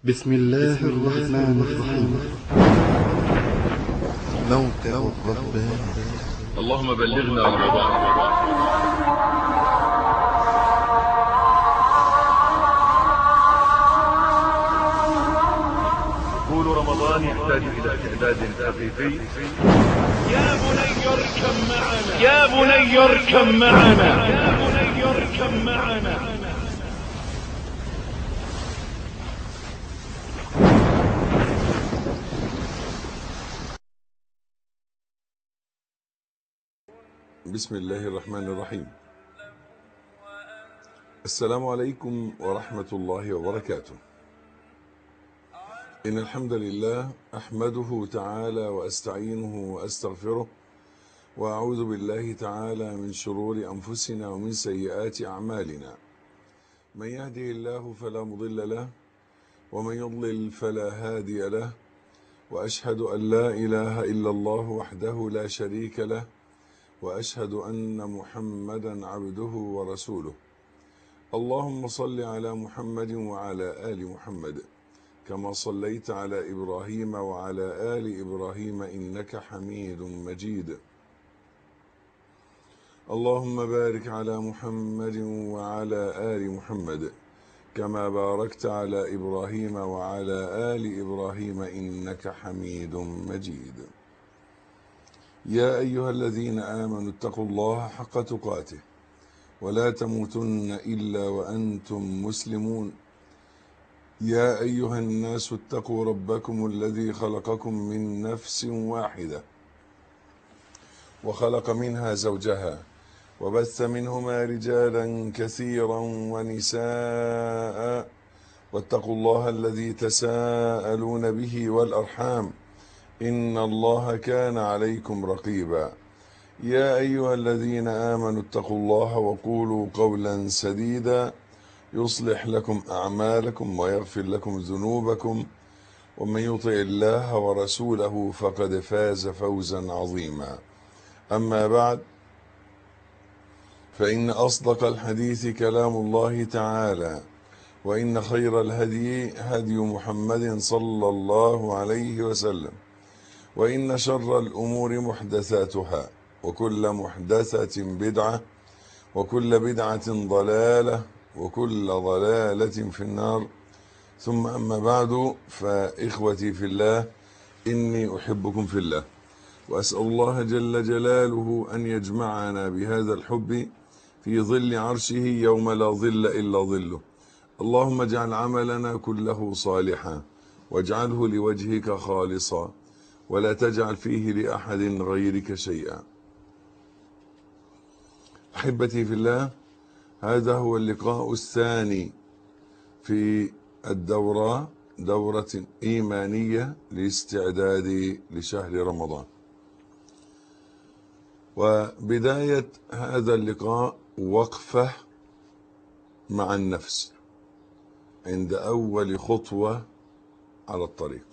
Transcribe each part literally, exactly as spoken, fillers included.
بسم الله الرحمن الرحيم. موقع الرباني. اللهم بلغنا رمضان. طول رمضان يحتاج إلى تعداد حقيقي. يا بني اركب معنا يا بني اركب معنا يا بني اركب معنا. بسم الله الرحمن الرحيم. السلام عليكم ورحمة الله وبركاته. إن الحمد لله أحمده تعالى وأستعينه وأستغفره، وأعوذ بالله تعالى من شرور أنفسنا ومن سيئات أعمالنا. من يهده الله فلا مضل له، ومن يضلل فلا هادي له، وأشهد أن لا إله إلا الله وحده لا شريك له، وأشهد أن محمدا عبده ورسوله. اللهم صل على محمد وعلى آل محمد كما صليت على إبراهيم وعلى آل إبراهيم إنك حميد مجيد. اللهم بارك على محمد وعلى آل محمد كما باركت على إبراهيم وعلى آل إبراهيم إنك حميد مجيد. يا أيها الذين آمنوا اتقوا الله حق تقاته ولا تموتن إلا وأنتم مسلمون. يا أيها الناس اتقوا ربكم الذي خلقكم من نفس واحدة وخلق منها زوجها وبث منهما رجالا كثيرا ونساء، واتقوا الله الذي تساءلون به والأرحام إن الله كان عليكم رقيبا. يا أيها الذين آمنوا اتقوا الله وقولوا قولا سديدا يصلح لكم أعمالكم ويغفر لكم ذنوبكم، ومن يطع الله ورسوله فقد فاز فوزا عظيما. أما بعد، فإن أصدق الحديث كلام الله تعالى، وإن خير الهدي هدي محمد صلى الله عليه وسلم، وإن شر الأمور محدثاتها، وكل محدثة بدعة، وكل بدعة ضلالة، وكل ضلالة في النار. ثم أما بعد، فإخوتي في الله، إني أحبكم في الله، وأسأل الله جل جلاله أن يجمعنا بهذا الحب في ظل عرشه يوم لا ظل إلا ظله. اللهم اجعل عملنا كله صالحا، واجعله لوجهك خالصا، ولا تجعل فيه لأحد غيرك شيئا. أحبتي في الله، هذا هو اللقاء الثاني في الدورة، دورة إيمانية لاستعداد لشهر رمضان. وبداية هذا اللقاء وقفة مع النفس عند أول خطوة على الطريق.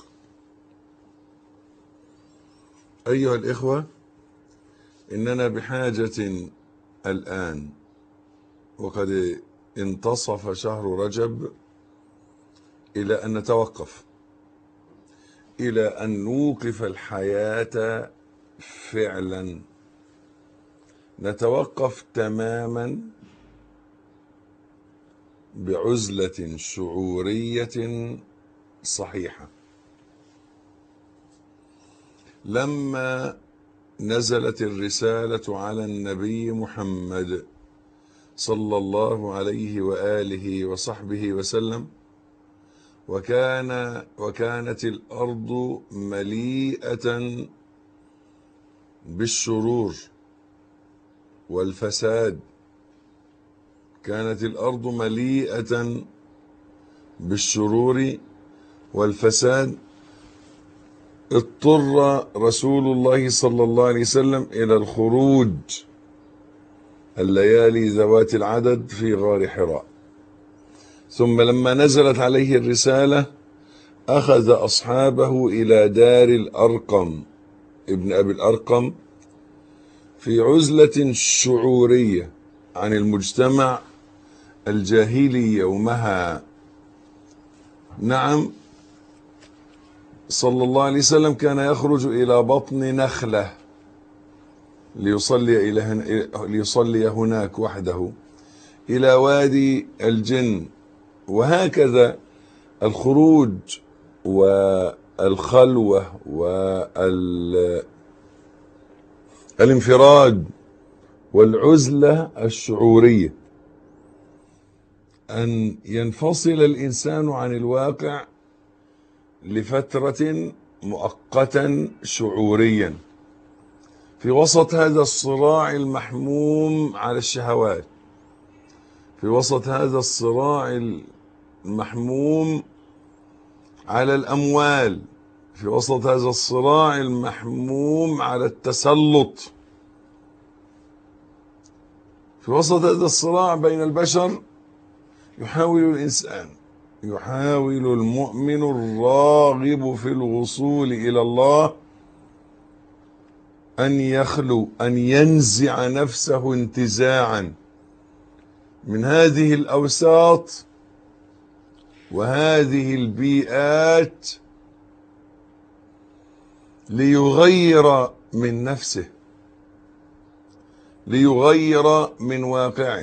أيها الإخوة، إننا بحاجة الآن وقد انتصف شهر رجب إلى أن نتوقف، إلى أن نوقف الحياة فعلا، نتوقف تماما بعزلة شعورية صحيحة. لما نزلت الرسالة على النبي محمد صلى الله عليه وآله وصحبه وسلم، وكان وكانت الأرض مليئة بالشرور والفساد، كانت الأرض مليئة بالشرور والفساد، اضطر رسول الله صلى الله عليه وسلم إلى الخروج الليالي ذوات العدد في غار حراء. ثم لما نزلت عليه الرسالة أخذ أصحابه إلى دار الأرقم ابن أبي الأرقم في عزلة شعورية عن المجتمع الجاهلي يومها، نعم، صلى الله عليه وسلم كان يخرج إلى بطن نخلة ليصلي إلى هن... ليصلي هناك وحده، إلى وادي الجن. وهكذا الخروج والخلوة والانفراد والعزلة الشعورية، أن ينفصل الإنسان عن الواقع لفترة مؤقتا شعوريا في وسط هذا الصراع المحموم على الشهوات، في وسط هذا الصراع المحموم على الأموال، في وسط هذا الصراع المحموم على التسلط، في وسط هذا الصراع بين البشر. يحاول الإنسان، يحاول المؤمن الراغب في الوصول إلى الله أن يخلو، أن ينزع نفسه انتزاعا من هذه الأوساط وهذه البيئات ليغير من نفسه، ليغير من واقعه،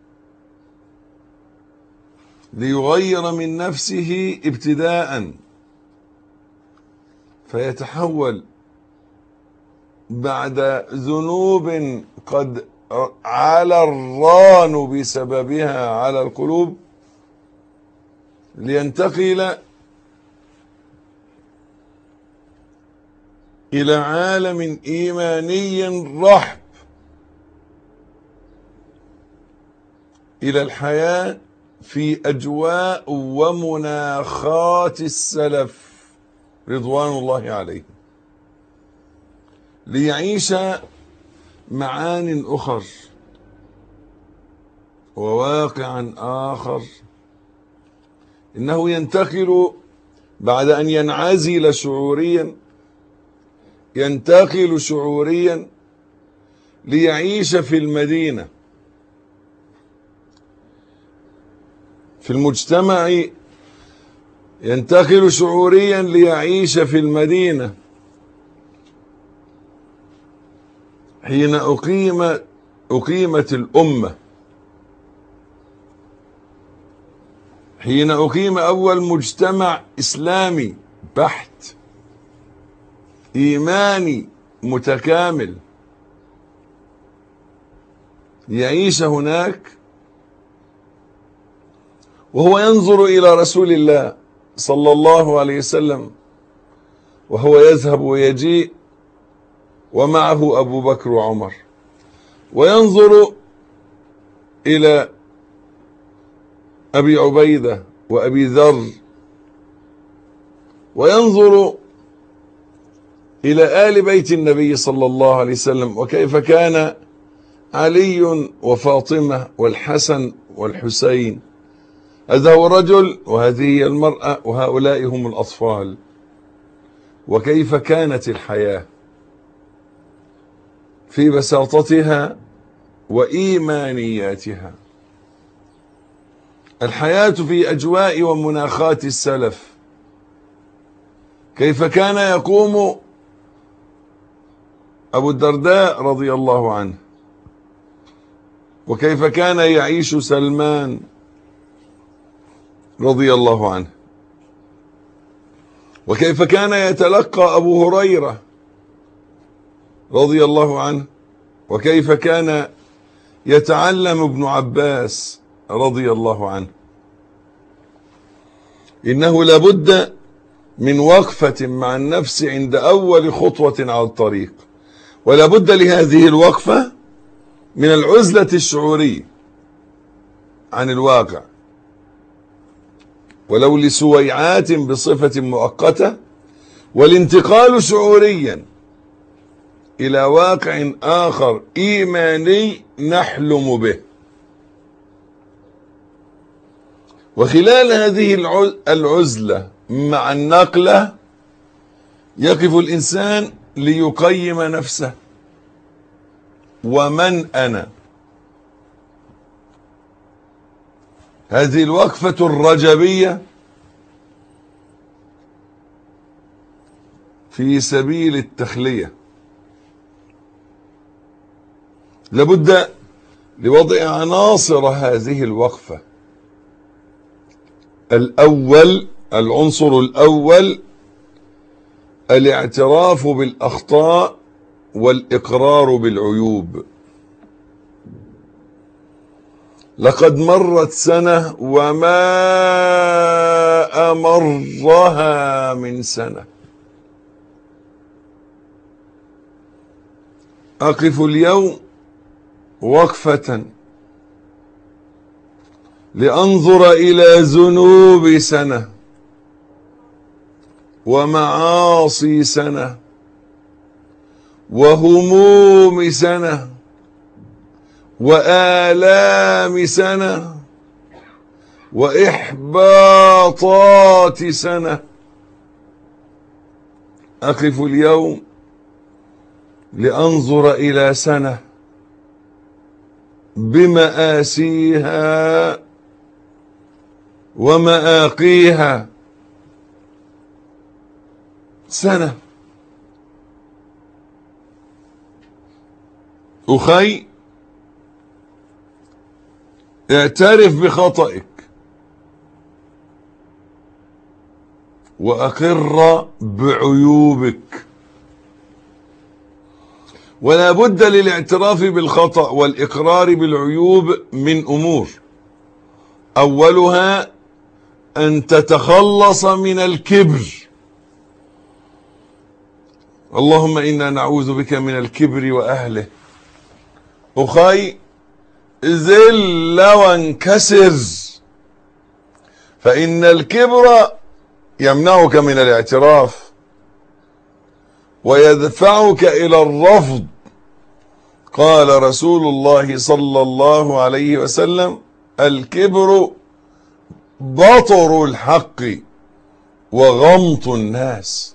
ليغير من نفسه ابتداء، فيتحول بعد ذنوب قد على الران بسببها على القلوب، لينتقل إلى عالم إيماني رحب، إلى الحياة في أجواء ومناخات السلف رضوان الله عليهم، ليعيش معان أخر وواقعا آخر. إنه ينتقل بعد أن ينعزل شعوريا، ينتقل شعوريا ليعيش في المدينة، في المجتمع، ينتقل شعوريا ليعيش في المدينة. حين أقيم أقيمت الأمة، حين أقيم أول مجتمع إسلامي بحت إيماني متكامل يعيش هناك، وهو ينظر إلى رسول الله صلى الله عليه وسلم وهو يذهب ويجيء ومعه أبو بكر وعمر، وينظر إلى أبي عبيدة وأبي ذر، وينظر إلى آل بيت النبي صلى الله عليه وسلم، وكيف كان علي وفاطمة والحسن والحسين، هذا هو الرجل وهذه هي المرأة وهؤلاء هم الأطفال. وكيف كانت الحياة في بساطتها وإيمانياتها، الحياة في أجواء ومناخات السلف، كيف كان يقوم أبو الدرداء رضي الله عنه، وكيف كان يعيش سلمان رضي الله عنه، وكيف كان يتلقى أبو هريرة رضي الله عنه، وكيف كان يتعلم ابن عباس رضي الله عنه. إنه لابد من وقفة مع النفس عند أول خطوة على الطريق، ولا بد لهذه الوقفة من العزلة الشعورية عن الواقع، ولو لسويعات بصفة مؤقتة، والانتقال شعوريا إلى واقع آخر إيماني نحلم به. وخلال هذه العزلة مع النقلة يقف الإنسان ليقيم نفسه، ومن أنا؟ هذه الوقفة الرجبية في سبيل التخلية. لابد لوضع عناصر هذه الوقفة. الأول، العنصر الأول الاعتراف بالأخطاء والإقرار بالعيوب. لقد مرت سنة وما أمرها من سنة. أقف اليوم وقفة لأنظر إلى ذنوب سنة ومعاصي سنة وهموم سنة وآلام سنة وإحباطات سنة. أقف اليوم لأنظر إلى سنة بمآسيها ومآقيها. سنة. أخي، اعترف بخطئك وأقر بعيوبك. ولا بد للاعتراف بالخطأ والإقرار بالعيوب من أمور. أولها أن تتخلص من الكبر. اللهم إنا نعوذ بك من الكبر وأهله. أخي، ذل وانكسر، فإن الكبر يمنعك من الاعتراف ويدفعك إلى الرفض. قال رسول الله صلى الله عليه وسلم: الكبر بطر الحق وغمط الناس.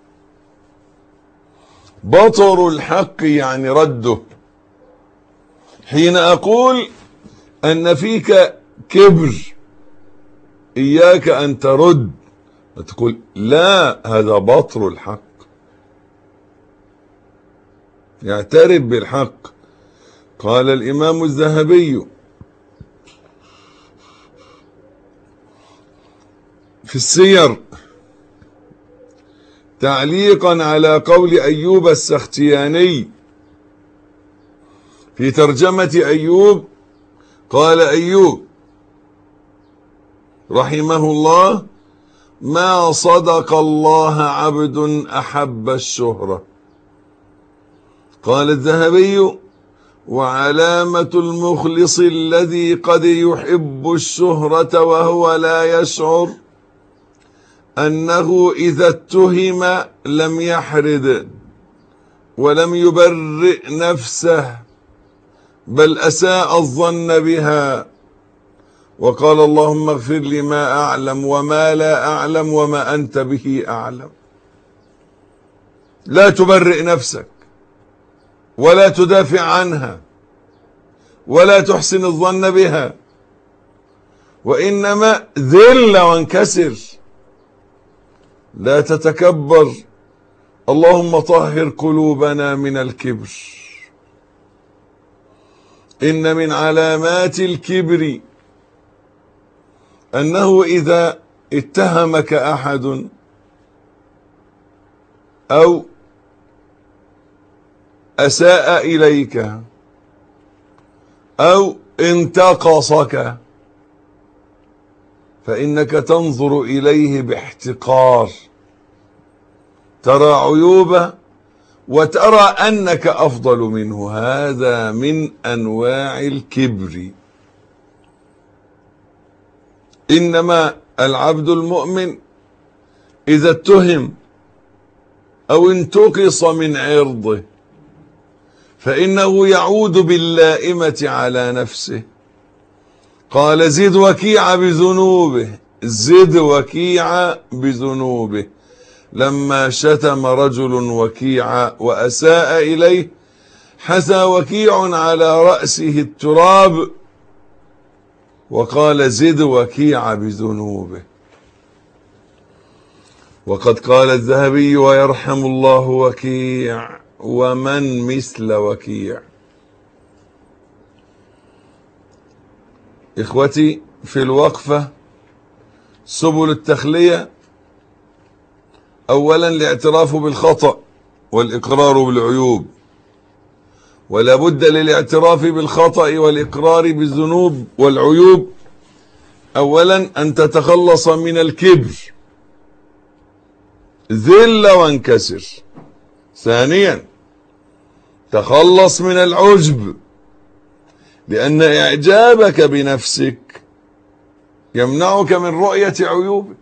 بطر الحق يعني رده. حين أقول أن فيك كبر إياك أن ترد وتقول لا، هذا بطر الحق. يعترف بالحق. قال الإمام الذهبي في السير تعليقا على قول أيوب السختياني في ترجمة أيوب، قال أيوب رحمه الله: ما صدق الله عبد أحب الشهرة. قال الذهبي: وعلامة المخلص الذي قد يحب الشهرة وهو لا يشعر أنه إذا اتهم لم يحرد ولم يبرئ نفسه بل أساء الظن بها، وقال اللهم اغفر لي ما أعلم وما لا أعلم وما أنت به أعلم. لا تبرئ نفسك ولا تدافع عنها ولا تحسن الظن بها، وإنما ذل وانكسر. لا تتكبر. اللهم طهر قلوبنا من الكبر. إن من علامات الكبر أنه إذا اتهمك أحد أو أساء إليك أو انتقصك فإنك تنظر إليه باحتقار، ترى عيوبه وترى أنك أفضل منه. هذا من أنواع الكبر. إنما العبد المؤمن إذا اتهم أو انتقص من عرضه فإنه يعود باللائمة على نفسه. قال: زد وكيع بذنوبه، زد وكيع بذنوبه. لما شتم رجل وكيع وأساء إليه حثى وكيع على رأسه التراب وقال: زد وكيع بذنوبه. وقد قال الذهبي ويرحم الله وكيع: ومن مثل وكيع. إخوتي في الوقفة سبل التخلية: أولا الاعتراف بالخطأ والإقرار بالعيوب، ولا بد للاعتراف بالخطأ والإقرار بالذنوب والعيوب أولا أن تتخلص من الكبر، ذل وانكسر. ثانيا تخلص من العجب، لأن إعجابك بنفسك يمنعك من رؤية عيوبك.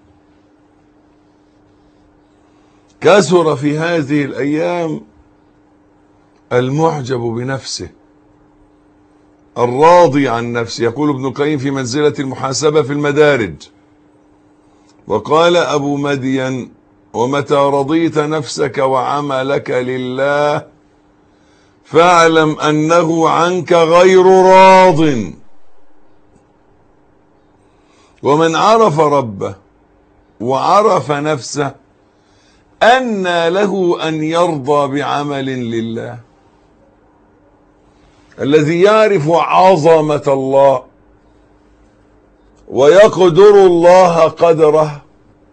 كثر في هذه الأيام المعجب بنفسه الراضي عن نفسه. يقول ابن القيم في منزلة المحاسبة في المدارج: وقال أبو مدين: ومتى رضيت نفسك وعملك لله فاعلم أنه عنك غير راض. ومن عرف ربه وعرف نفسه أنى له أن يرضى بعمل لله. الذي يعرف عظمة الله ويقدر الله قدره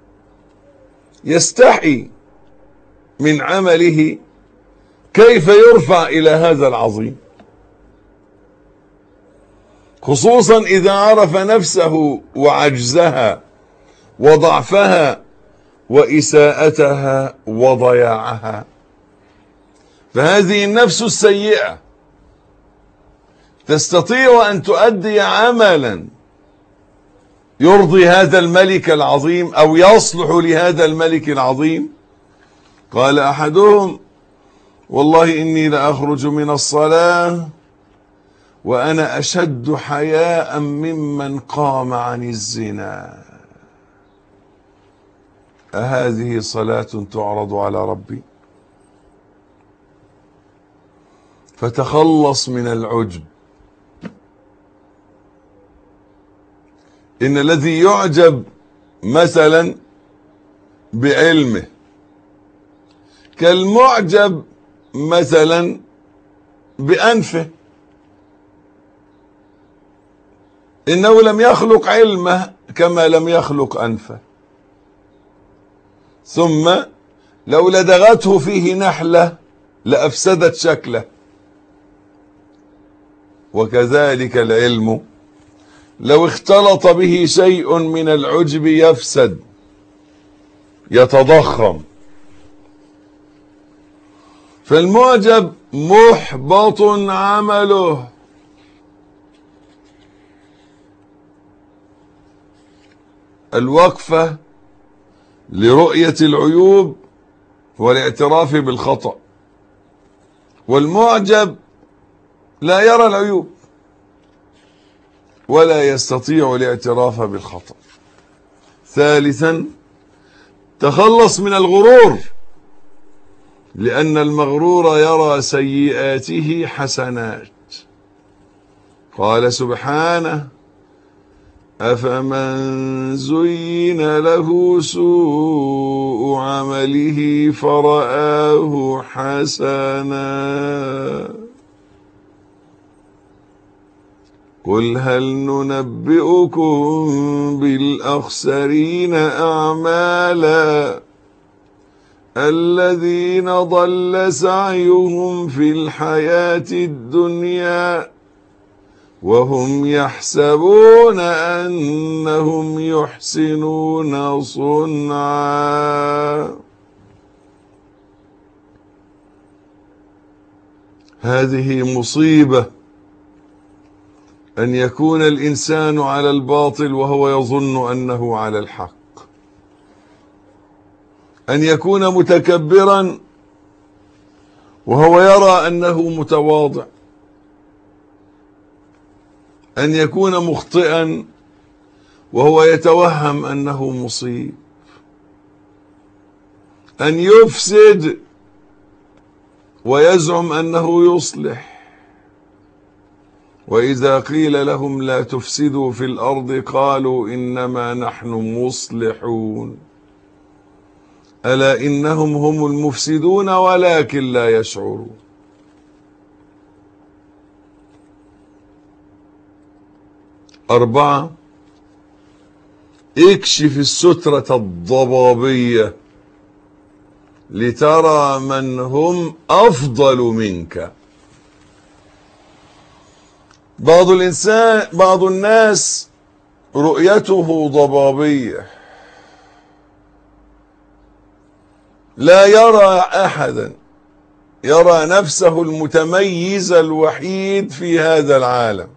يستحي من عمله كيف يرفع إلى هذا العظيم، خصوصا إذا عرف نفسه وعجزها وضعفها وإساءتها وضياعها. فهذه النفس السيئة تستطيع أن تؤدي عملا يرضي هذا الملك العظيم أو يصلح لهذا الملك العظيم. قال أحدهم: والله إني لأخرج من الصلاة وأنا أشد حياء ممن قام عن الزنا. أهذه صلاة تعرض على ربي؟ فتخلص من العجب. إن الذي يعجب مثلا بعلمه كالمعجب مثلا بأنفه. إنه لم يخلق علمه كما لم يخلق أنفه. ثم لو لدغته فيه نحلة لأفسدت شكله. وكذلك العلم لو اختلط به شيء من العجب يفسد، يتضخم. فالمعجب محبط عمله. الوقفة لرؤية العيوب والاعتراف بالخطأ. والمعجب لا يرى العيوب ولا يستطيع الاعتراف بالخطأ. ثالثا تخلص من الغرور، لأن المغرور يرى سيئاته حسنات. قال سبحانه: أفمن زين له سوء عمله فرآه حسنا قل هل ننبئكم بالأخسرين أعمالا الذين ضل سعيهم في الحياة الدنيا وهم يحسبون أنهم يحسنون صنعا. هذه مصيبة أن يكون الإنسان على الباطل وهو يظن أنه على الحق، أن يكون متكبرا وهو يرى أنه متواضع، أن يكون مخطئا وهو يتوهم أنه مصيب، أن يفسد ويزعم أنه يصلح. وإذا قيل لهم لا تفسدوا في الأرض قالوا إنما نحن مصلحون. ألا إنهم هم المفسدون ولكن لا يشعرون. أربعة، اكشف السترة الضبابية لترى من هم أفضل منك. بعض الإنسان بعض الناس رؤيته ضبابية، لا يرى أحدا، يرى نفسه المتميز الوحيد في هذا العالم،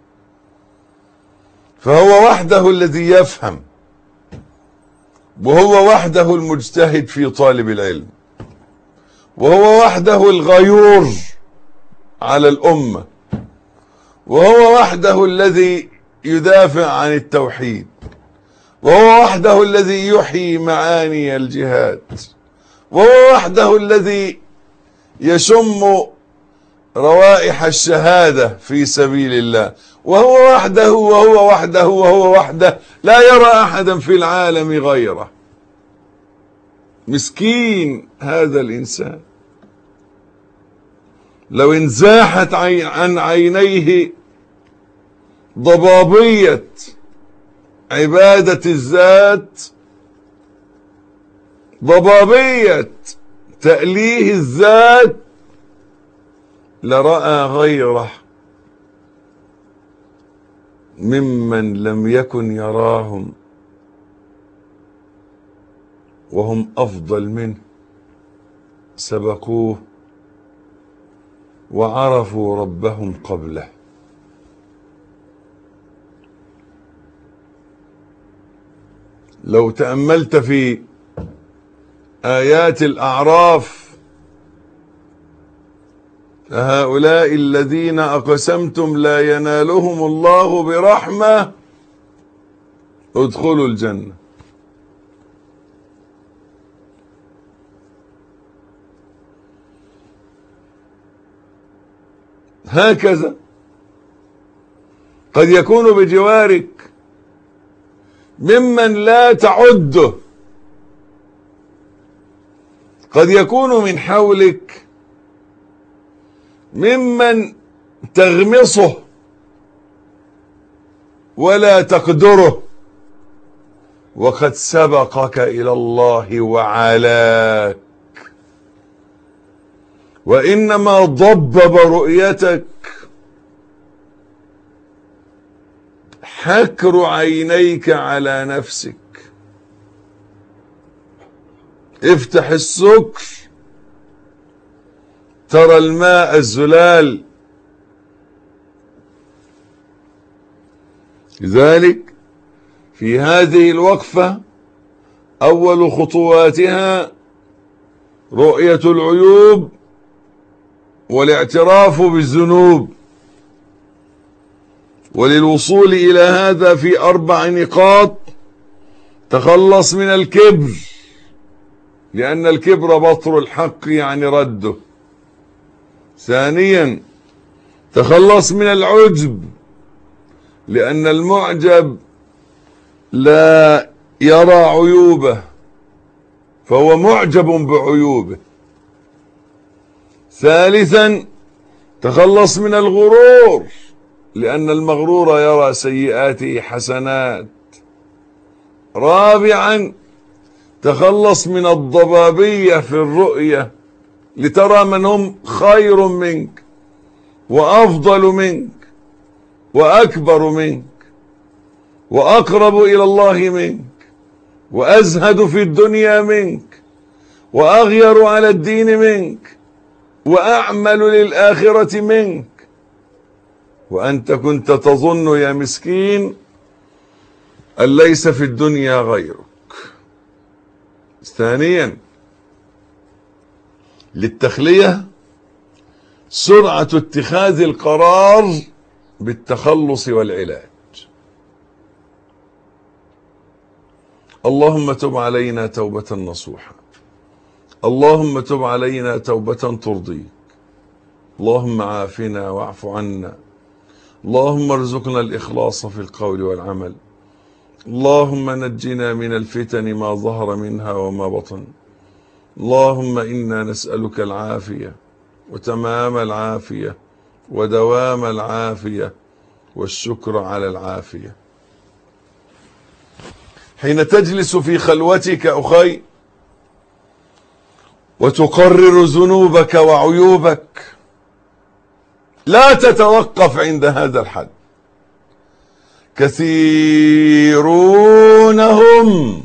فهو وحده الذي يفهم، وهو وحده المجتهد في طالب العلم، وهو وحده الغيور على الأمة، وهو وحده الذي يدافع عن التوحيد، وهو وحده الذي يحيي معاني الجهاد، وهو وحده الذي يشم روائح الشهادة في سبيل الله، وهو وحده وهو وحده وهو وحده لا يرى أحدا في العالم غيره. مسكين هذا الإنسان، لو انزاحت عن عينيه ضبابية عبادة الذات، ضبابية تأليه الذات، لرأى غيره ممن لم يكن يراهم وهم أفضل منه، سبقوه وعرفوا ربهم قبله. لو تأملت في آيات الأعراف، هؤلاء الذين أقسمتم لا ينالهم الله برحمة ادخلوا الجنة. هكذا قد يكون بجوارك ممن لا تعده، قد يكون من حولك ممن تغمصه ولا تقدره، وقد سبقك إلى الله وعلاك، وإنما ضبب رؤيتك حكر عينيك على نفسك. افتح السكر ترى الماء الزلال. لذلك في هذه الوقفة أول خطواتها رؤية العيوب والاعتراف بالذنوب. وللوصول إلى هذا في أربع نقاط: تخلص من الكبر، لأن الكبر بطر الحق يعني رده. ثانيا تخلص من العجب، لأن المعجب لا يرى عيوبه فهو معجب بعيوبه. ثالثا تخلص من الغرور، لأن المغرور يرى سيئاته حسنات. رابعا تخلص من الضبابية في الرؤية لترى من هم خير منك وأفضل منك وأكبر منك وأقرب إلى الله منك وأزهد في الدنيا منك وأغير على الدين منك وأعمل للآخرة منك، وأنت كنت تظن يا مسكين أن ليس في الدنيا غيرك. ثانيا للتخلية سرعة اتخاذ القرار بالتخلص والعلاج. اللهم تب علينا توبة نصوحة، اللهم تب علينا توبة ترضيك، اللهم عافنا واعف عنا، اللهم ارزقنا الإخلاص في القول والعمل، اللهم نجنا من الفتن ما ظهر منها وما بطن، اللهم إنا نسألك العافية وتمام العافية ودوام العافية والشكر على العافية. حين تجلس في خلوتك أخي وتقرر ذنوبك وعيوبك لا تتوقف عند هذا الحد. كثيرون هم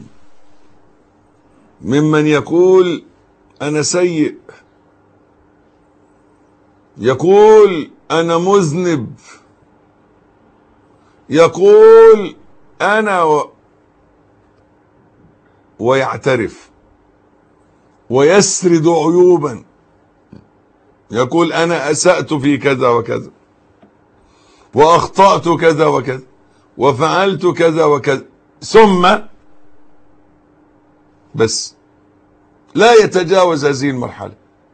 ممن يقول أنا سيء، يقول أنا مذنب، يقول أنا و... ويعترف ويسرد عيوبا، يقول أنا أسأت في كذا وكذا وأخطأت كذا وكذا وفعلت كذا وكذا، ثم بس لا يتجاوز هذه المرحلة،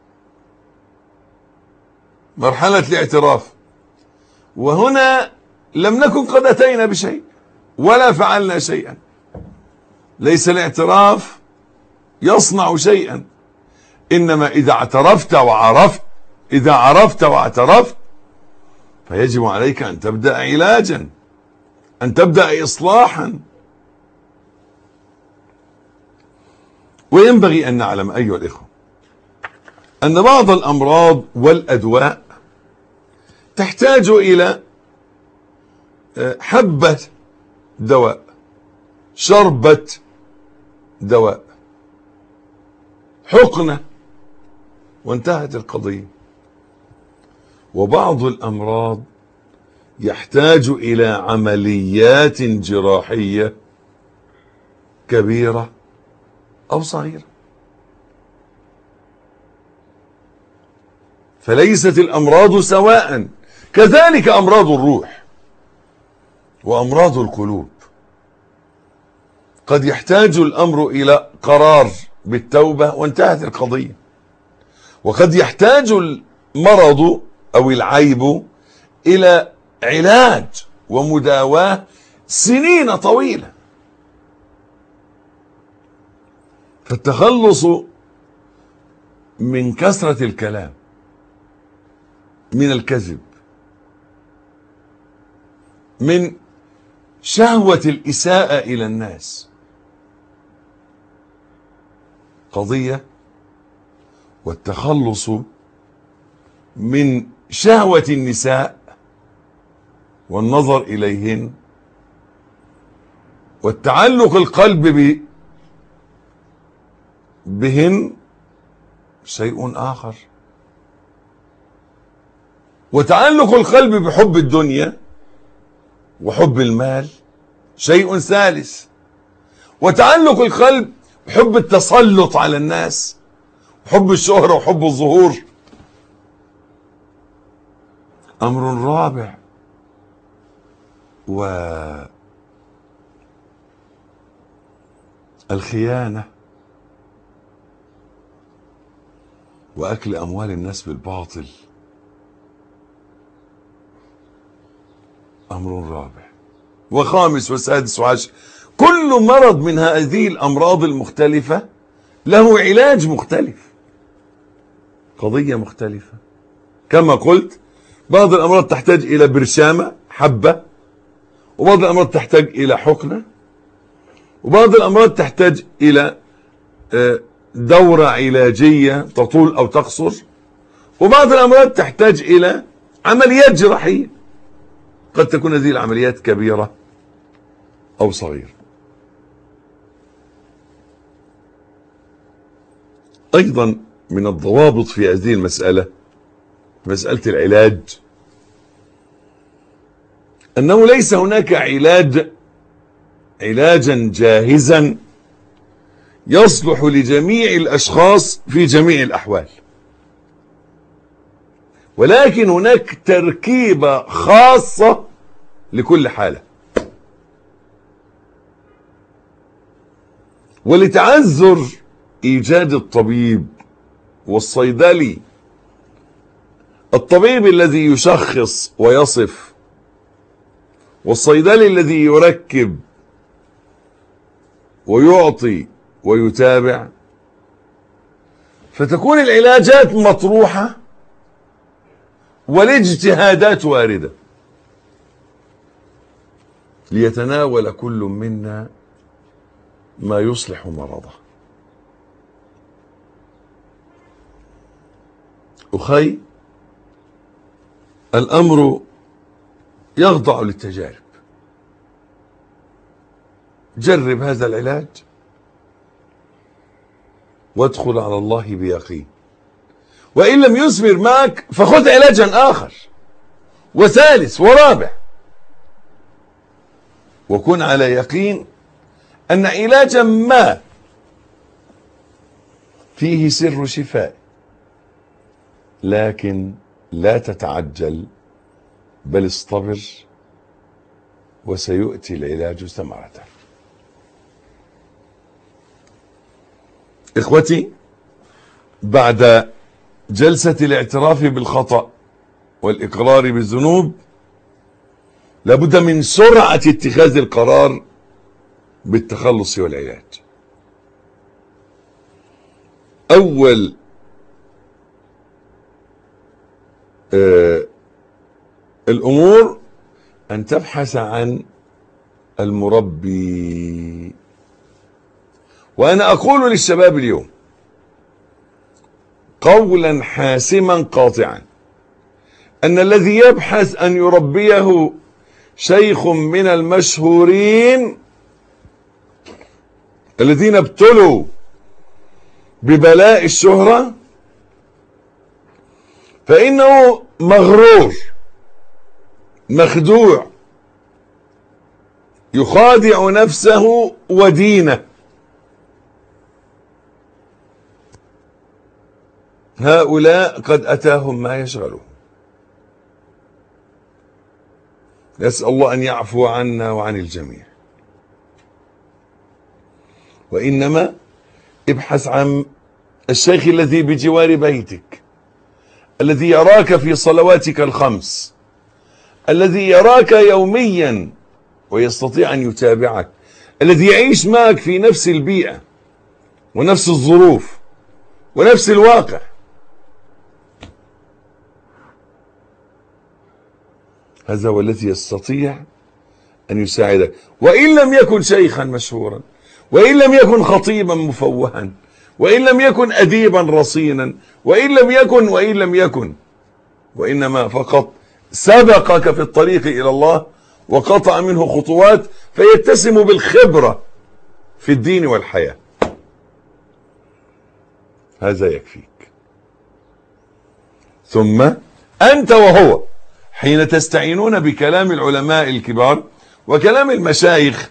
مرحلة الاعتراف. وهنا لم نكن قد أتينا بشيء ولا فعلنا شيئا. ليس الاعتراف يصنع شيئا، إنما إذا اعترفت وعرفت، إذا عرفت واعترفت فيجب عليك أن تبدأ علاجا، أن تبدأ إصلاحا. وينبغي أن نعلم أيها الإخوة أن بعض الأمراض والأدواء تحتاج إلى حبة دواء، شربة دواء، حقنة، وانتهت القضية. وبعض الأمراض يحتاج إلى عمليات جراحية كبيرة أو صغيرة. فليست الأمراض سواء. كذلك أمراض الروح وأمراض القلوب قد يحتاج الأمر إلى قرار بالتوبة وانتهت القضية، وقد يحتاج المرض أو العيب إلى علاج ومداواة سنين طويلة. فالتخلص من كثرة الكلام، من الكذب، من شهوة الإساءة إلى الناس قضية، والتخلص من شهوة النساء والنظر إليهن والتعلق القلب ب بهن شيء آخر، وتعلق القلب بحب الدنيا وحب المال شيء ثالث، وتعلق القلب بحب التسلط على الناس وحب الشهرة وحب الظهور أمر رابع. والخيانة وأكل أموال الناس بالباطل أمر رابع وخامس وسادس وعاشر. كل مرض من هذه الأمراض المختلفة له علاج مختلف، قضية مختلفة. كما قلت بعض الأمراض تحتاج إلى برشامة حبة، وبعض الأمراض تحتاج إلى حقنة، وبعض الأمراض تحتاج إلى دورة علاجية تطول أو تقصر، وبعض الأمراض تحتاج إلى عمليات جراحية. قد تكون هذه العمليات كبيرة أو صغيرة. أيضا من الضوابط في هذه المسألة، مسألة العلاج، أنه ليس هناك علاج علاجا جاهزا يصلح لجميع الأشخاص في جميع الأحوال، ولكن هناك تركيبة خاصة لكل حالة. ولتعذر إيجاد الطبيب والصيدلي، الطبيب الذي يشخص ويصف والصيدلي الذي يركب ويعطي ويتابع، فتكون العلاجات مطروحة والاجتهادات واردة ليتناول كل منا ما يصلح مرضه. أخي، الأمر يخضع للتجارب. جرب هذا العلاج وادخل على الله بيقين، وإن لم يثمر معك فخذ علاجا آخر وثالث ورابع، وكن على يقين أن علاجا ما فيه سر شفاء، لكن لا تتعجل، بل اصطبر وسيؤتي العلاج ثمرته. إخوتي، بعد جلسة الاعتراف بالخطأ والإقرار بالذنوب لابد من سرعة اتخاذ القرار بالتخلص والعلاج. أول آه الأمور أن تبحث عن المربي. وأنا أقول للشباب اليوم قولا حاسما قاطعا أن الذي يبحث أن يربيه شيخ من المشهورين الذين ابتلوا ببلاء الشهرة فإنه مغرور مخدوع، يخادع نفسه ودينه. هؤلاء قد أتاهم ما يشغلهم. نسأل الله أن يعفو عنا وعن الجميع. وإنما ابحث عن الشيخ الذي بجوار بيتك، الذي يراك في صلواتك الخمس، الذي يراك يوميا ويستطيع أن يتابعك، الذي يعيش معك في نفس البيئة ونفس الظروف ونفس الواقع. هذا هو الذي يستطيع أن يساعدك. وإن لم يكن شيخا مشهورا، وإن لم يكن خطيبا مفوها، وإن لم يكن أديبا رصينا، وإن لم يكن وإن لم يكن وإنما فقط سبقك في الطريق إلى الله وقطع منه خطوات فيتسم بالخبرة في الدين والحياة، هذا يكفيك. ثم أنت وهو حين تستعينون بكلام العلماء الكبار وكلام المشايخ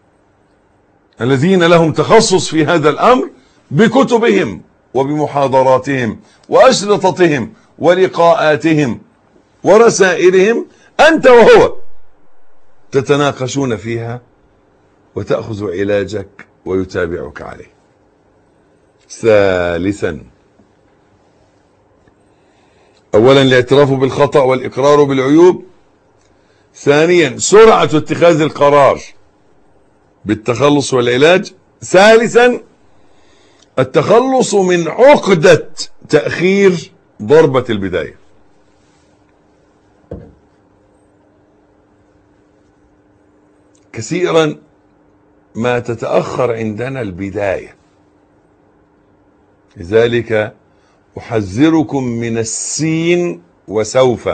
الذين لهم تخصص في هذا الأمر بكتبهم وبمحاضراتهم وأشرطتهم ولقاءاتهم ورسائلهم، أنت وهو تتناقشون فيها وتأخذ علاجك ويتابعك عليه. ثالثا، أولا الاعتراف بالخطأ والإقرار بالعيوب. ثانيا سرعة اتخاذ القرار بالتخلص والعلاج. ثالثا التخلص من عقدة تأخير ضربة البداية. كثيرا ما تتأخر عندنا البداية، لذلك أحذركم من السين وسوف.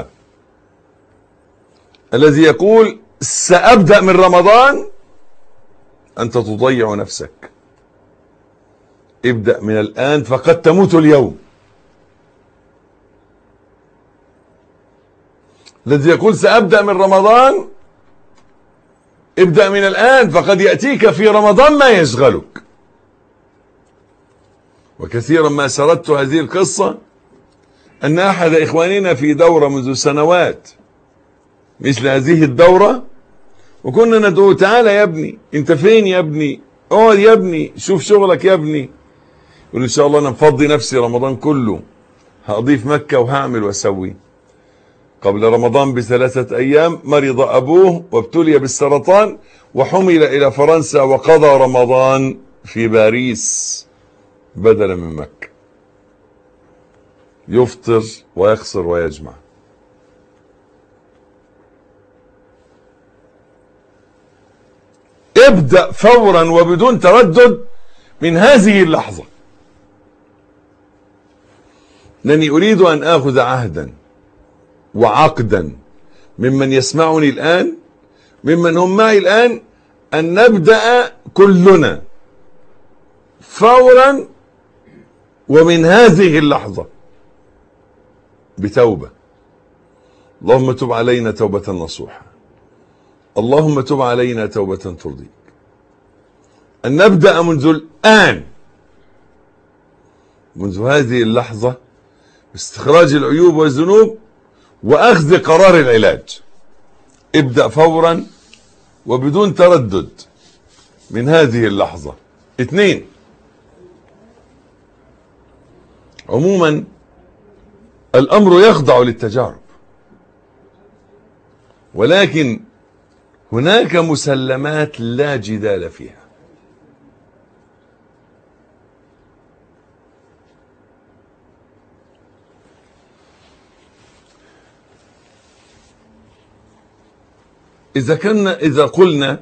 الذي يقول سأبدأ من رمضان أنت تضيع نفسك. ابدأ من الآن فقد تموت اليوم. الذي يقول سأبدأ من رمضان ابدأ من الآن فقد يأتيك في رمضان ما يشغلك. وكثيرا ما سردت هذه القصة أن أحد إخواننا في دورة منذ سنوات مثل هذه الدورة، وكنا ندعو تعالى يا ابني، انت فين يا ابني، اقعد يا ابني، شوف شغلك يا ابني. يقول ان شاء الله انا مفضي نفسي رمضان كله، هأضيف مكة وهعمل واسوي. قبل رمضان بثلاثة ايام مرض ابوه وابتلي بالسرطان وحمل الى فرنسا وقضى رمضان في باريس بدلا من مكة. يفطر ويقصر ويجمع. ابدأ فورا وبدون تردد من هذه اللحظة. انني اريد ان اخذ عهدا وعقدا ممن يسمعني الان، ممن هم معي الان، ان نبدأ كلنا فورا ومن هذه اللحظة بتوبة. اللهم تب علينا توبة نصوحة، اللهم تب علينا توبة ترضيك. أن نبدأ منذ الآن، منذ هذه اللحظة، باستخراج العيوب والذنوب وأخذ قرار العلاج. ابدأ فورا وبدون تردد من هذه اللحظة. اثنين، عموما الأمر يخضع للتجارب، ولكن هناك مسلمات لا جدال فيها. إذا كنا إذا قلنا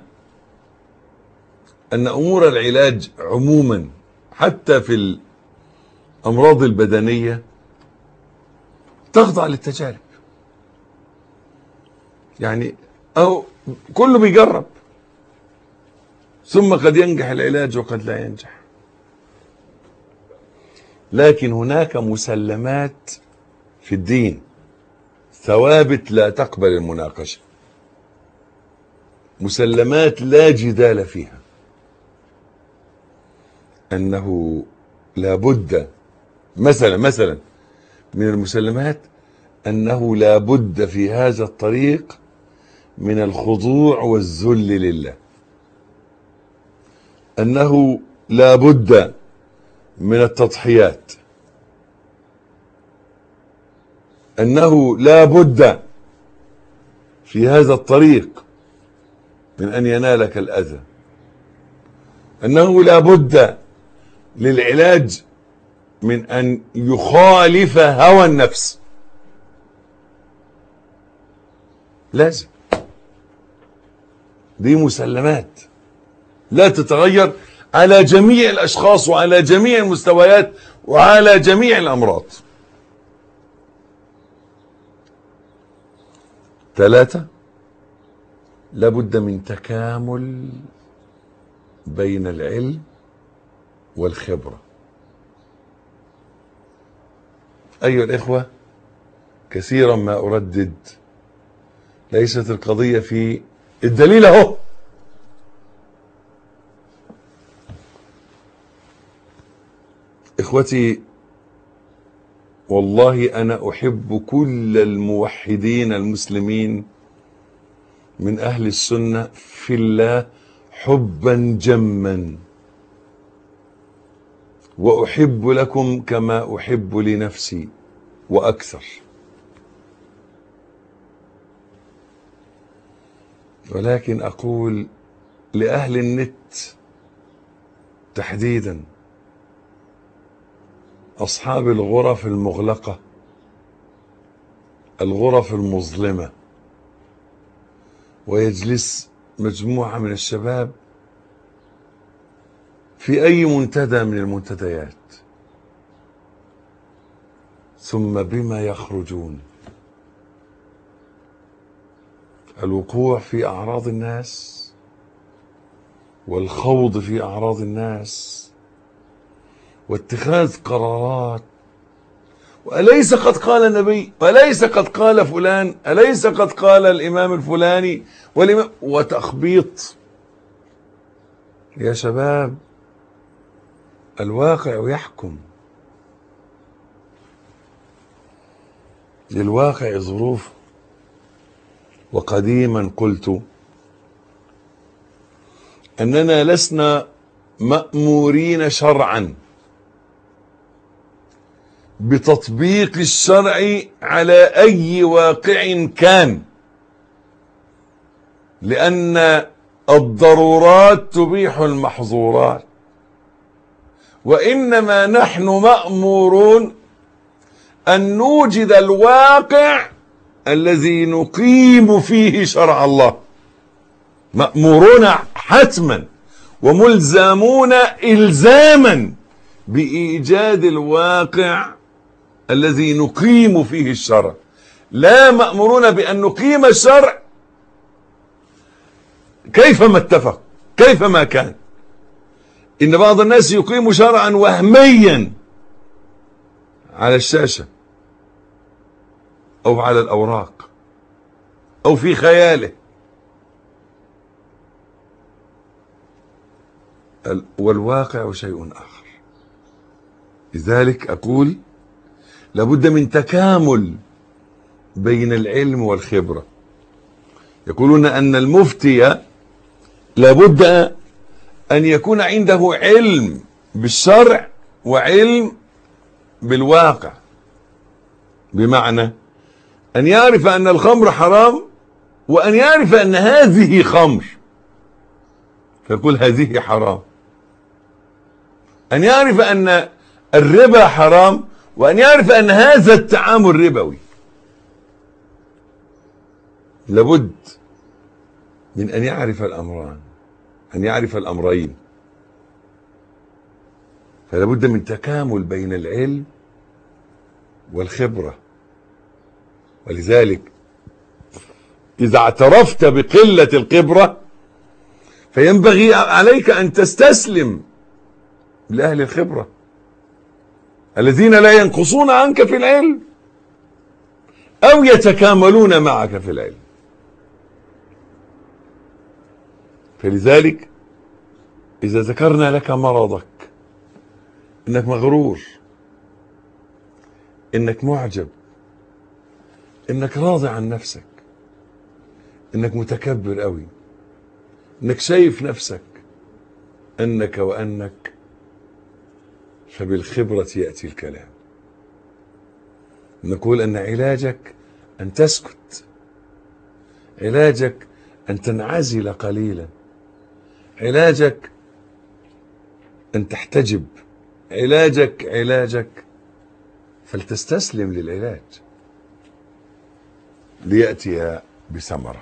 أن أمور العلاج عموما حتى في الأمراض البدنية تخضع للتجارب، يعني أو كله بيجرب، ثم قد ينجح العلاج وقد لا ينجح. لكن هناك مسلمات في الدين، ثوابت لا تقبل المناقشة، مسلمات لا جدال فيها، أنه لا بد مثلا مثلا من المسلمات أنه لا بد في هذا الطريق من الخضوع والذل لله، أنه لا بد من التضحيات، أنه لا بد في هذا الطريق من أن ينالك الأذى، أنه لا بد للعلاج من أن يخالف هوى النفس. لازم، دي مسلمات لا تتغير على جميع الأشخاص وعلى جميع المستويات وعلى جميع الأمراض. ثلاثة، لابد من تكامل بين العلم والخبرة. أيها الإخوة، كثيرا ما أردد، ليست القضية في الدليل اهو، إخوتي والله أنا أحب كل الموحدين المسلمين من أهل السنة في الله حبا جما، وأحب لكم كما أحب لنفسي وأكثر. ولكن أقول لأهل النت تحديدا، أصحاب الغرف المغلقة، الغرف المظلمة، ويجلس مجموعة من الشباب في أي منتدى من المنتديات، ثم بما يخرجون؟ الوقوع في أعراض الناس والخوض في أعراض الناس واتخاذ قرارات. وأليس قد قال النبي، أليس قد قال فلان، أليس قد قال الإمام الفلاني، والإمام، وتخبيط. يا شباب، الواقع يحكم، للواقع ظروف. وقديما قلت أننا لسنا مأمورين شرعا بتطبيق الشرع على أي واقع كان، لأن الضرورات تبيح المحظورات، وإنما نحن مأمورون أن نوجد الواقع الذي نقيم فيه شرع الله. مأمورون حتما وملزمون إلزاما بإيجاد الواقع الذي نقيم فيه الشرع، لا مأمورون بأن نقيم الشرع كيفما اتفق كيفما كان. إن بعض الناس يقيم شرعا وهميا على الشاشة أو على الأوراق أو في خياله، والواقع شيء آخر. لذلك أقول لابد من تكامل بين العلم والخبرة. يقولون أن المفتي لابد أن يكون عنده علم بالشرع وعلم بالواقع، بمعنى أن يعرف أن الخمر حرام وأن يعرف أن هذه خمر فيقول هذه حرام، أن يعرف أن الربا حرام وأن يعرف أن هذا التعامل ربوي. لابد من أن يعرف الأمران، أن يعرف الأمرين. فلا بد من تكامل بين العلم والخبرة. ولذلك إذا اعترفت بقلة الخبرة فينبغي عليك أن تستسلم لأهل الخبرة الذين لا ينقصون عنك في العلم أو يتكاملون معك في العلم. فلذلك إذا ذكرنا لك مرضك، إنك مغرور، إنك معجب، إنك راضي عن نفسك، إنك متكبر قوي، إنك شايف نفسك أنك وأنك، فبالخبرة يأتي الكلام. نقول أن علاجك أن تسكت، علاجك أن تنعزل قليلا، علاجك أن تحتجب، علاجك علاجك فلتستسلم للعلاج ليأتي بثمرة.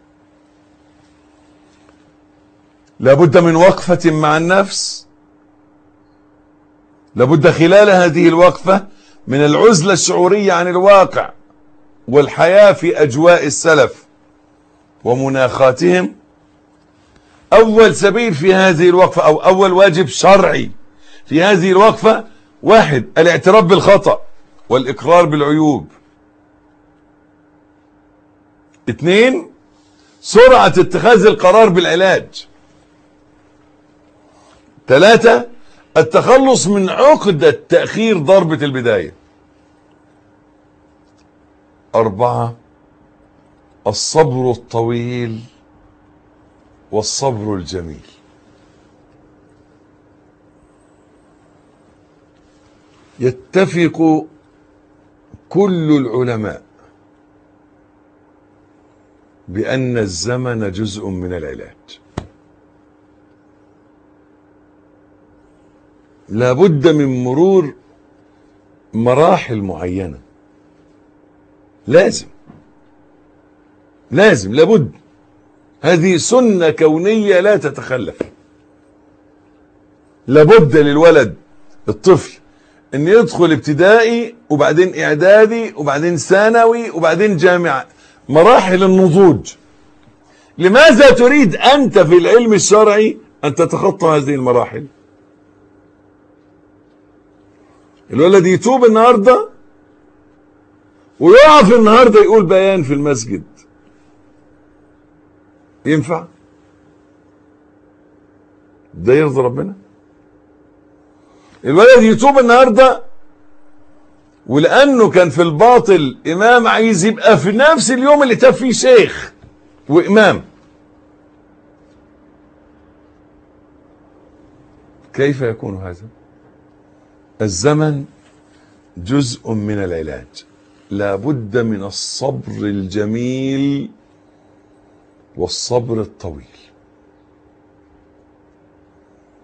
لابد من وقفة مع النفس، لابد خلال هذه الوقفة من العزلة الشعورية عن الواقع والحياة في أجواء السلف ومناخاتهم. أول سبيل في هذه الوقفة أو أول واجب شرعي في هذه الوقفة: واحد، الاعتراف بالخطأ والإقرار بالعيوب. اثنين، سرعة اتخاذ القرار بالعلاج. ثلاثة، التخلص من عقدة تأخير ضربة البداية. أربعة، الصبر الطويل والصبر الجميل. يتفق كل العلماء بأن الزمن جزء من العلاج. لابد من مرور مراحل معينة، لازم لازم لابد، هذه سنة كونية لا تتخلف. لابد للولد الطفل ان يدخل ابتدائي وبعدين اعدادي وبعدين ثانوي وبعدين جامعة، مراحل النضوج. لماذا تريد انت في العلم الشرعي ان تتخطى هذه المراحل؟ الولد يتوب النهارده ويقف النهارده يقول بيان في المسجد، ينفع؟ ده يرضي ربنا؟ الولد يتوب النهارده ولانه كان في الباطل امام عايز يبقى في نفس اليوم اللي تاب فيه شيخ وامام، كيف يكون هذا؟ الزمن جزء من العلاج. لابد من الصبر الجميل والصبر الطويل.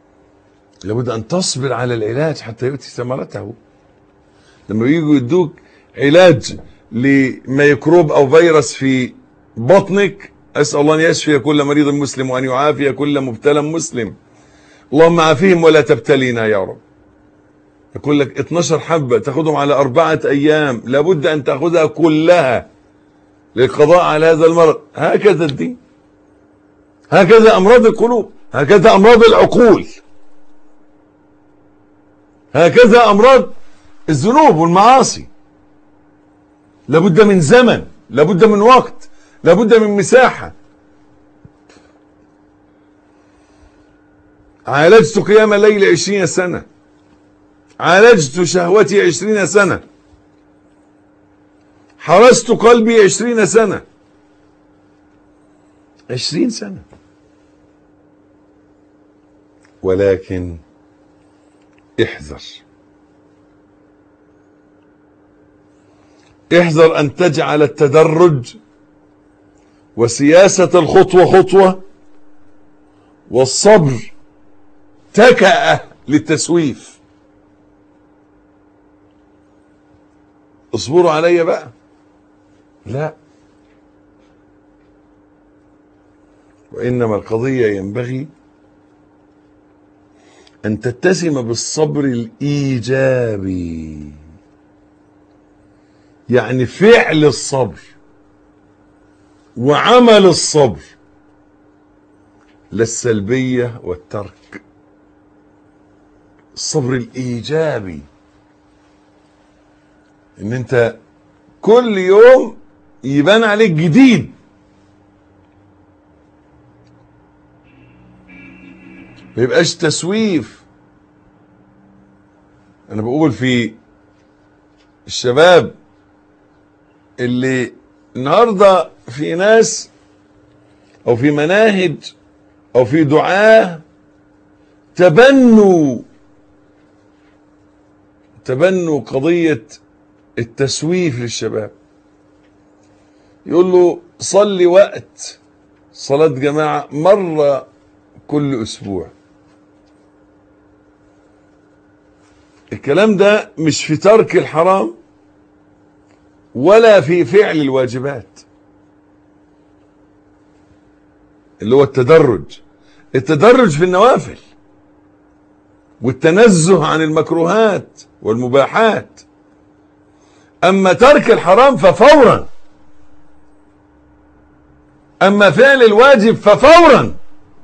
لابد أن تصبر على العلاج حتى يؤتي ثمرته. لما يجوا يدوك علاج لميكروب او فيروس في بطنك، اسال الله ان يشفي كل مريض مسلم وان يعافي كل مبتلى مسلم. اللهم عافيهم ولا تبتلينا يا رب. يقول لك اتناشر حبه تاخدهم على اربعه ايام، لابد ان تاخذها كلها للقضاء على هذا المرض. هكذا الدين، هكذا امراض القلوب، هكذا امراض العقول، هكذا امراض الذنوب والمعاصي. لابد من زمن، لابد من وقت، لابد من مساحة. عالجت قيام الليل عشرين سنة، عالجت شهوتي عشرين سنة، حرست قلبي عشرين سنة. عشرين سنة. ولكن احذر، احذر ان تجعل التدرج وسياسة الخطوة خطوة والصبر تكأة للتسويف. اصبروا عليا بقى، لا، وإنما القضية ينبغي أن تتسم بالصبر الإيجابي، يعني فعل الصبر وعمل الصبر، لا السلبية والترك. الصبر الإيجابي إن أنت كل يوم يبان عليك جديد، ما يبقاش تسويف. أنا بقول في الشباب اللي النهارده في ناس او في مناهج او في دعاة تبنوا تبنوا قضية التسويف للشباب. يقول له صلي وقت صلاة جماعة مرة كل اسبوع. الكلام ده مش في ترك الحرام ولا في فعل الواجبات، اللي هو التدرج. التدرج في النوافل والتنزه عن المكروهات والمباحات. اما ترك الحرام ففورا، اما فعل الواجب ففورا.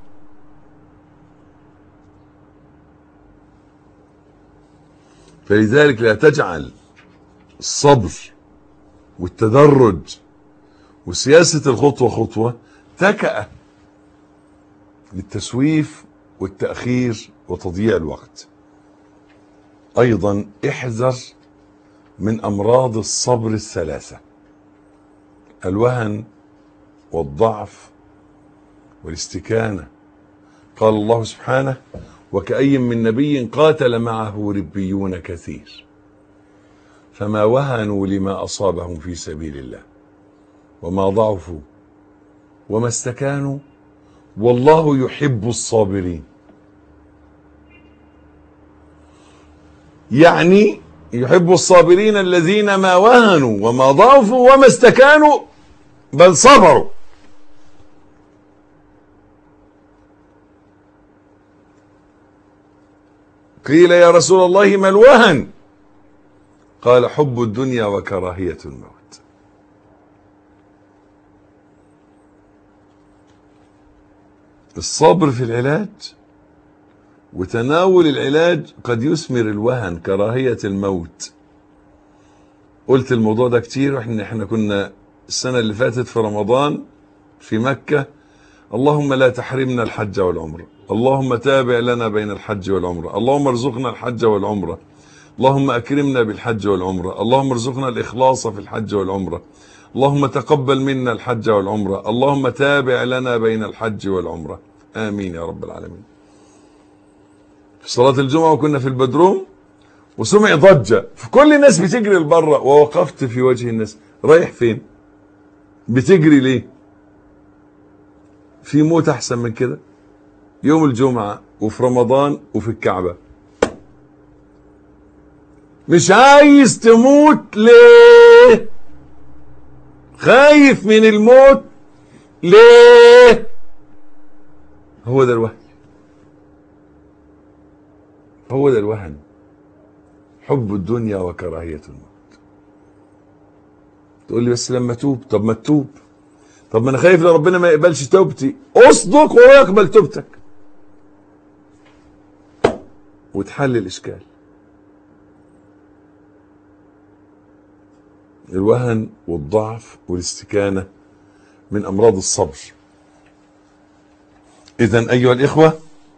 فلذلك لا تجعل الصبر والتدرج وسياسة الخطوة خطوة تكأة للتسويف والتأخير وتضييع الوقت. أيضا احذر من أمراض الصبر الثلاثة: الوهن والضعف والاستكانة. قال الله سبحانه: وكأي من نبي قاتل معه ربيون كثير فما وهنوا لما أصابهم في سبيل الله وما ضعفوا وما استكانوا والله يحب الصابرين. يعني يحب الصابرين الذين ما وهنوا وما ضعفوا وما استكانوا بل صبروا. قيل يا رسول الله ما الوهن؟ قال حب الدنيا وكراهية الموت. الصبر في العلاج وتناول العلاج قد يثمر الوهن، كراهية الموت. قلت الموضوع ده كتير، واحنا احنا كنا السنة اللي فاتت في رمضان في مكة. اللهم لا تحرمنا الحج والعمرة، اللهم تابع لنا بين الحج والعمرة، اللهم ارزقنا الحج والعمرة، اللهم أكرمنا بالحج والعمرة، اللهم ارزقنا الإخلاص في الحج والعمرة، اللهم تقبل منا الحج والعمرة، اللهم تابع لنا بين الحج والعمرة، آمين يا رب العالمين. في صلاة الجمعة وكنا في البدروم وسمع ضجة، فكل الناس بتجري لبره، ووقفت في وجه الناس: رايح فين؟ بتجري ليه؟ في موت أحسن من كده؟ يوم الجمعة وفي رمضان وفي الكعبة. مش عايز تموت ليه؟ خايف من الموت ليه؟ هو ده الوهن، هو ده الوهن، حب الدنيا وكراهية الموت. تقول لي بس لما توب. طب ما تتوب. طب ما انا خايف لو ربنا ما يقبلش توبتي. اصدق وهو يقبل توبتك وتحل الاشكال. الوهن والضعف والاستكانة من امراض الصبر. اذن ايها الاخوة،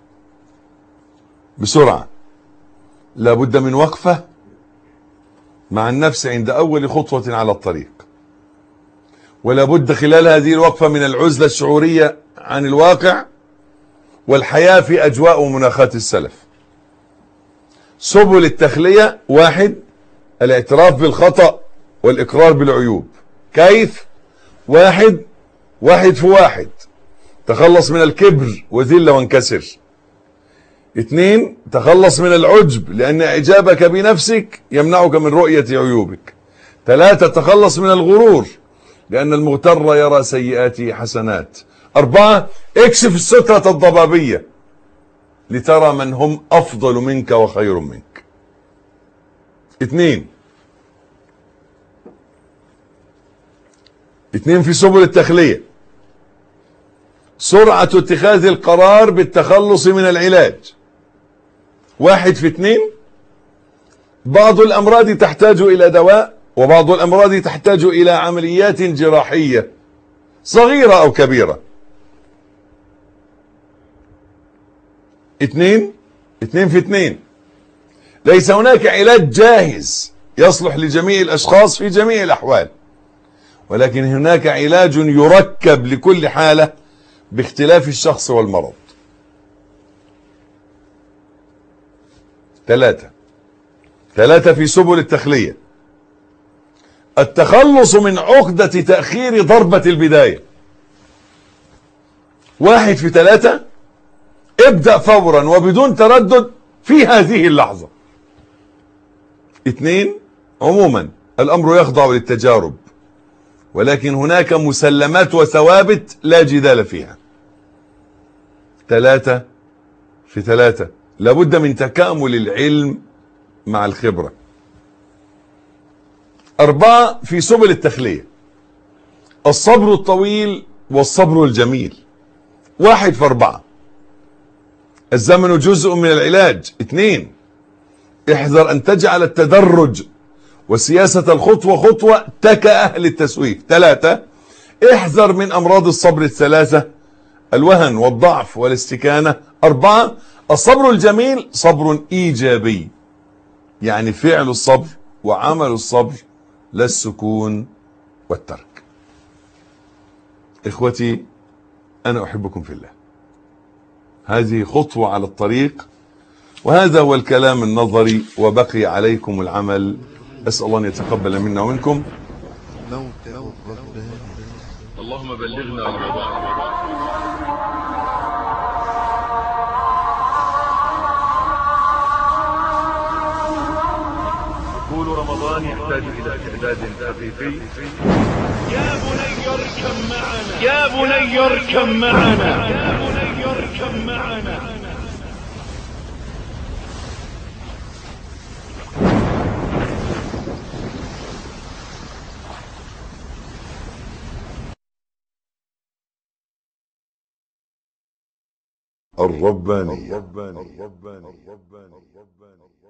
بسرعة لابد من وقفة مع النفس عند اول خطوة على الطريق، ولا بد خلال هذه الوقفة من العزلة الشعورية عن الواقع والحياة في أجواء ومناخات السلف. سبل التخلية: واحد، الاعتراف بالخطأ والإقرار بالعيوب. كيف؟ واحد واحد في واحد، تخلص من الكبر وذل وانكسر. اثنين، تخلص من العجب لأن إعجابك بنفسك يمنعك من رؤية عيوبك. ثلاثة، تخلص من الغرور لأن المغتر يرى سيئاته حسنات. أربعة، اكشف السترة الضبابية لترى من هم أفضل منك وخير منك. اثنين اثنين في سبل التخلية: سرعة اتخاذ القرار بالتخلص من العلاج. واحد في اثنين: بعض الأمراض تحتاج إلى دواء، وبعض الأمراض تحتاج إلى عمليات جراحية صغيرة أو كبيرة. اثنين اثنين في اثنين: ليس هناك علاج جاهز يصلح لجميع الأشخاص في جميع الأحوال، ولكن هناك علاج يركب لكل حالة باختلاف الشخص والمرض. ثلاثة ثلاثة في سبل التخلية: التخلص من عقدة تأخير ضربة البداية. واحد في ثلاثة: ابدأ فورا وبدون تردد في هذه اللحظة. اثنين: عموما الأمر يخضع للتجارب، ولكن هناك مسلمات وثوابت لا جدال فيها. ثلاثة في ثلاثة: لابد من تكامل العلم مع الخبرة. أربعة في سبل التخلية: الصبر الطويل والصبر الجميل. واحد في أربعة: الزمن جزء من العلاج. اثنين: احذر أن تجعل التدرج وسياسة الخطوة خطوة تكأه للتسويف. ثلاثة: احذر من أمراض الصبر الثلاثة: الوهن والضعف والاستكانة. أربعة: الصبر الجميل صبر إيجابي، يعني فعل الصبر وعمل الصبر لا السكون والترك. إخوتي، أنا أحبكم في الله. هذه خطوة على الطريق، وهذا هو الكلام النظري، وبقي عليكم العمل. أسأل الله أن يتقبل منا ومنكم. موت الرباني. اللهم بلغنا رمضان. دخول رمضان يحتاج إلى إعداد حقيقي. يا بني اركب معنا، يا بني اركب معنا، يا بني اركب معنا. الربانية.